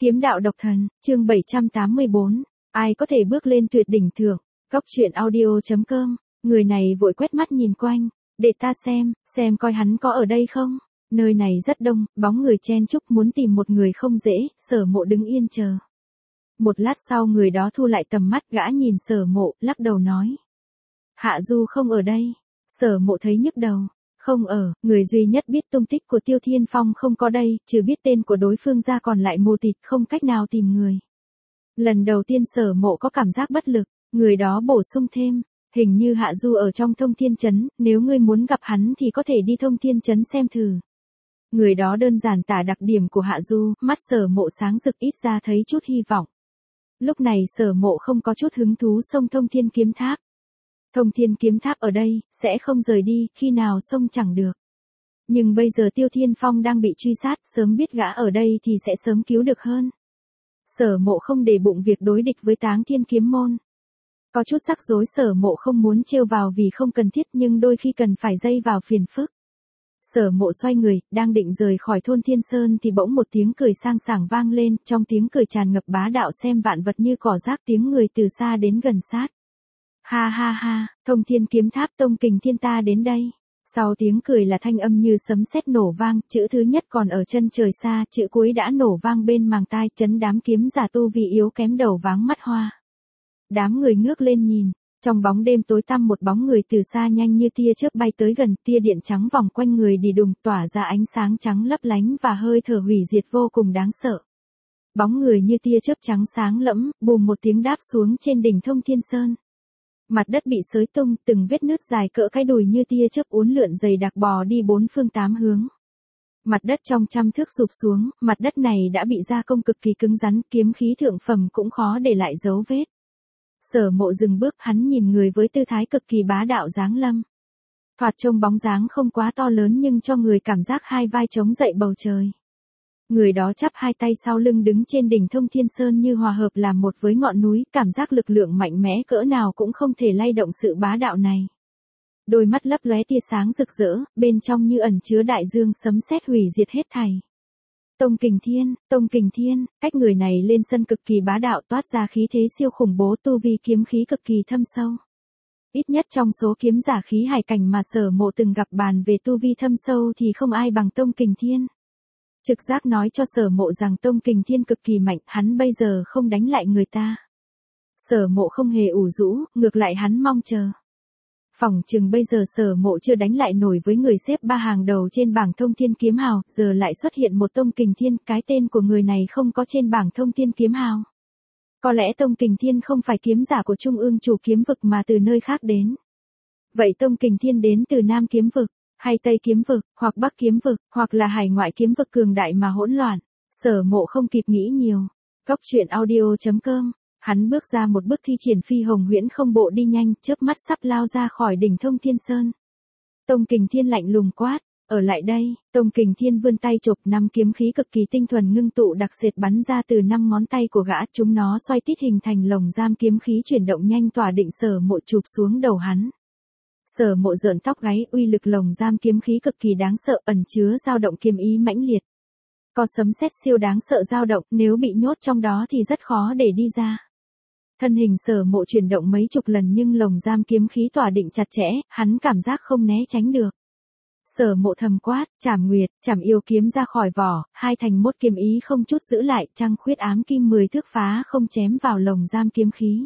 Kiếm đạo độc thần, chương 784, ai có thể bước lên tuyệt đỉnh thượng, góc truyện audio.com, người này vội quét mắt nhìn quanh, để ta xem coi hắn có ở đây không, nơi này rất đông, bóng người chen chúc muốn tìm một người không dễ, Sở Mộ đứng yên chờ. Một lát sau người đó thu lại tầm mắt gã nhìn Sở Mộ, lắc đầu nói. Hạ Du không ở đây, Sở Mộ thấy nhức đầu. Không ở, người duy nhất biết tung tích của Tiêu Thiên Phong không có đây, trừ biết tên của đối phương ra còn lại mù tịt không cách nào tìm người. Lần đầu tiên Sở Mộ có cảm giác bất lực, người đó bổ sung thêm, hình như Hạ Du ở trong Thông Thiên Trấn, nếu ngươi muốn gặp hắn thì có thể đi Thông Thiên Trấn xem thử. Người đó đơn giản tả đặc điểm của Hạ Du, mắt Sở Mộ sáng rực ít ra thấy chút hy vọng. Lúc này Sở Mộ không có chút hứng thú xông Thông Thiên Kiếm Tháp. Thông Thiên Kiếm Tháp ở đây, sẽ không rời đi, khi nào xông chẳng được. Nhưng bây giờ Tiêu Thiên Phong đang bị truy sát, sớm biết gã ở đây thì sẽ sớm cứu được hơn. Sở Mộ không để bụng việc đối địch với Táng Thiên Kiếm Môn. Có chút rắc rối Sở Mộ không muốn trêu vào vì không cần thiết nhưng đôi khi cần phải dây vào phiền phức. Sở Mộ xoay người, đang định rời khỏi thôn Thiên Sơn thì bỗng một tiếng cười sang sảng vang lên, trong tiếng cười tràn ngập bá đạo xem vạn vật như cỏ rác, tiếng người từ xa đến gần sát. Ha ha ha, Thông Thiên Kiếm Tháp Tông Kình Thiên ta đến đây. Sau tiếng cười là thanh âm như sấm sét nổ vang, chữ thứ nhất còn ở chân trời xa, chữ cuối đã nổ vang bên màng tai, chấn đám kiếm giả tu vì yếu kém đầu váng mắt hoa. Đám người ngước lên nhìn, trong bóng đêm tối tăm một bóng người từ xa nhanh như tia chớp bay tới gần, tia điện trắng vòng quanh người đi đùng tỏa ra ánh sáng trắng lấp lánh và hơi thở hủy diệt vô cùng đáng sợ. Bóng người như tia chớp trắng sáng lẫm, bùm một tiếng đáp xuống trên đỉnh Thông Thiên Sơn. Mặt đất bị xới tung, từng vết nứt dài cỡ cái đùi như tia chớp uốn lượn dày đặc bò đi bốn phương tám hướng. Mặt đất trong trăm thước sụp xuống, mặt đất này đã bị gia công cực kỳ cứng rắn, kiếm khí thượng phẩm cũng khó để lại dấu vết. Sở Mộ dừng bước, hắn nhìn người với tư thái cực kỳ bá đạo giáng lâm. Thoạt trông bóng dáng không quá to lớn nhưng cho người cảm giác hai vai chống dậy bầu trời. Người đó chắp hai tay sau lưng đứng trên đỉnh Thông Thiên Sơn như hòa hợp làm một với ngọn núi, cảm giác lực lượng mạnh mẽ cỡ nào cũng không thể lay động sự bá đạo này. Đôi mắt lấp lóe tia sáng rực rỡ, bên trong như ẩn chứa đại dương sấm sét hủy diệt hết thảy. Tông Kình Thiên, cách người này lên sân cực kỳ bá đạo toát ra khí thế siêu khủng bố, tu vi kiếm khí cực kỳ thâm sâu. Ít nhất trong số kiếm giả khí hải cảnh mà Sở Mộ từng gặp bàn về tu vi thâm sâu thì không ai bằng Tông Kình Thiên. Trực giác nói cho Sở Mộ rằng Tông Kình Thiên cực kỳ mạnh, hắn bây giờ không đánh lại người ta. Sở Mộ không hề ủ rũ, ngược lại hắn mong chờ. Phỏng chừng bây giờ Sở Mộ chưa đánh lại nổi với người xếp ba hàng đầu trên bảng Thông Thiên Kiếm Hào, giờ lại xuất hiện một Tông Kình Thiên, cái tên của người này không có trên bảng Thông Thiên Kiếm Hào. Có lẽ Tông Kình Thiên không phải kiếm giả của Trung ương chủ kiếm vực mà từ nơi khác đến. Vậy Tông Kình Thiên đến từ Nam kiếm vực, hay Tây kiếm vực, hoặc Bắc kiếm vực, hoặc là hải ngoại kiếm vực cường đại mà hỗn loạn. Sở Mộ không kịp nghĩ nhiều. Góc truyện audio.com, hắn bước ra một bước thi triển phi hồng huyễn không bộ đi nhanh, chớp mắt sắp lao ra khỏi đỉnh Thông Thiên Sơn. Tông Kình Thiên lạnh lùng quát, ở lại đây. Tông Kình Thiên vươn tay chộp năm kiếm khí cực kỳ tinh thuần ngưng tụ đặc sệt bắn ra từ năm ngón tay của gã, chúng nó xoay tít hình thành lồng giam kiếm khí chuyển động nhanh tỏa định Sở Mộ chụp xuống đầu hắn. Sở Mộ rợn tóc gáy, uy lực lồng giam kiếm khí cực kỳ đáng sợ, ẩn chứa dao động kiếm ý mãnh liệt. Có sấm sét siêu đáng sợ dao động, nếu bị nhốt trong đó thì rất khó để đi ra. Thân hình Sở Mộ chuyển động mấy chục lần nhưng lồng giam kiếm khí tỏa định chặt chẽ, hắn cảm giác không né tránh được. Sở Mộ thầm quát, Trảm Nguyệt, Trảm Yêu kiếm ra khỏi vỏ, hai thành mốt kiếm ý không chút giữ lại, trăng khuyết ám kim 10 thước phá không chém vào lồng giam kiếm khí.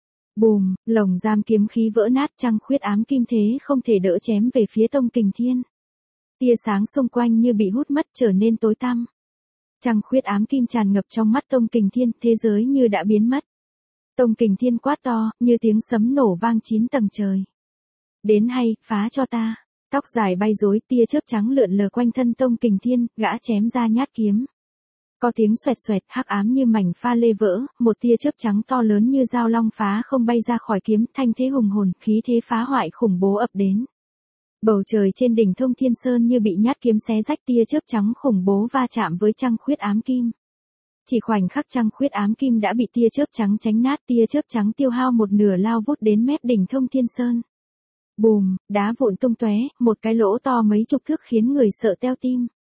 Bùm, lồng giam kiếm khí vỡ nát, trăng khuyết ám kim thế không thể đỡ chém về phía Tông Kình Thiên. Tia sáng xung quanh như bị hút mất trở nên tối tăm. Trăng khuyết ám kim tràn ngập trong mắt Tông Kình Thiên, thế giới như đã biến mất. Tông Kình Thiên quát to, như tiếng sấm nổ vang 9 tầng trời. Đến hay, phá cho ta. Tóc dài bay rối, tia chớp trắng lượn lờ quanh thân Tông Kình Thiên, gã chém ra nhát kiếm. Có tiếng xoẹt xoẹt, hắc ám như mảnh pha lê vỡ, một tia chớp trắng to lớn như dao long phá không bay ra khỏi kiếm, thanh thế hùng hồn, khí thế phá hoại khủng bố ập đến. Bầu trời trên đỉnh Thông Thiên Sơn như bị nhát kiếm xé rách, tia chớp trắng khủng bố va chạm với trăng khuyết ám kim. Chỉ khoảnh khắc trăng khuyết ám kim đã bị tia chớp trắng tránh nát, tia chớp trắng tiêu hao một nửa lao vút đến mép đỉnh Thông Thiên Sơn. Bùm, đá vụn tung tóe, một cái lỗ to mấy chục thước khiến người sợ teo tim.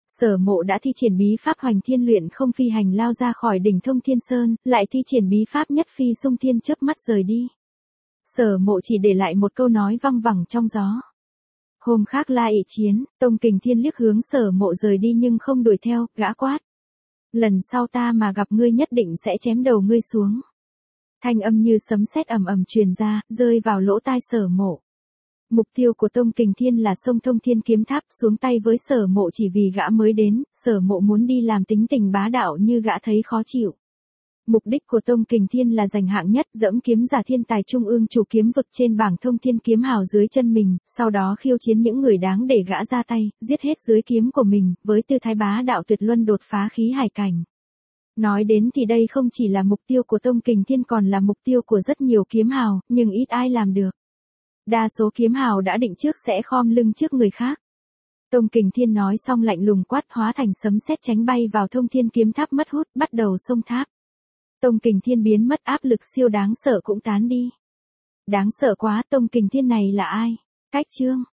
Sở Mộ đã thi triển bí pháp Hoành Thiên Luyện Không phi hành lao ra khỏi đỉnh Thông Thiên Sơn, lại thi triển bí pháp Nhất Phi Xung Thiên chớp mắt rời đi. Sở Mộ chỉ để lại một câu nói văng vẳng trong gió. Hôm khác La Ỷ chiến, Tông Kình Thiên liếc hướng Sở Mộ rời đi nhưng không đuổi theo, gã quát. Lần sau ta mà gặp ngươi nhất định sẽ chém đầu ngươi xuống. Thanh âm như sấm sét ầm ầm truyền ra, rơi vào lỗ tai Sở Mộ. Mục tiêu của Tông Kình Thiên là sông Thông Thiên Kiếm Tháp, xuống tay với Sở Mộ chỉ vì gã mới đến, Sở Mộ muốn đi làm tính tình bá đạo như gã thấy khó chịu. Mục đích của Tông Kình Thiên là giành hạng nhất, dẫm kiếm giả thiên tài trung ương chủ kiếm vực trên bảng Thông Thiên Kiếm Hào dưới chân mình, sau đó khiêu chiến những người đáng để gã ra tay, giết hết dưới kiếm của mình, với tư thái bá đạo tuyệt luân đột phá khí hải cảnh. Nói đến thì đây không chỉ là mục tiêu của Tông Kình Thiên còn là mục tiêu của rất nhiều kiếm hào, nhưng ít ai làm được. Đa số kiếm hào đã định trước sẽ khom lưng trước người khác. Tông Kình Thiên nói xong lạnh lùng quát hóa thành sấm sét tránh bay vào Thông Thiên Kiếm Tháp mất hút, bắt đầu xông tháp. Tông Kình Thiên biến mất, áp lực siêu đáng sợ cũng tán đi. Đáng sợ quá, Tông Kình Thiên này là ai? Cách chương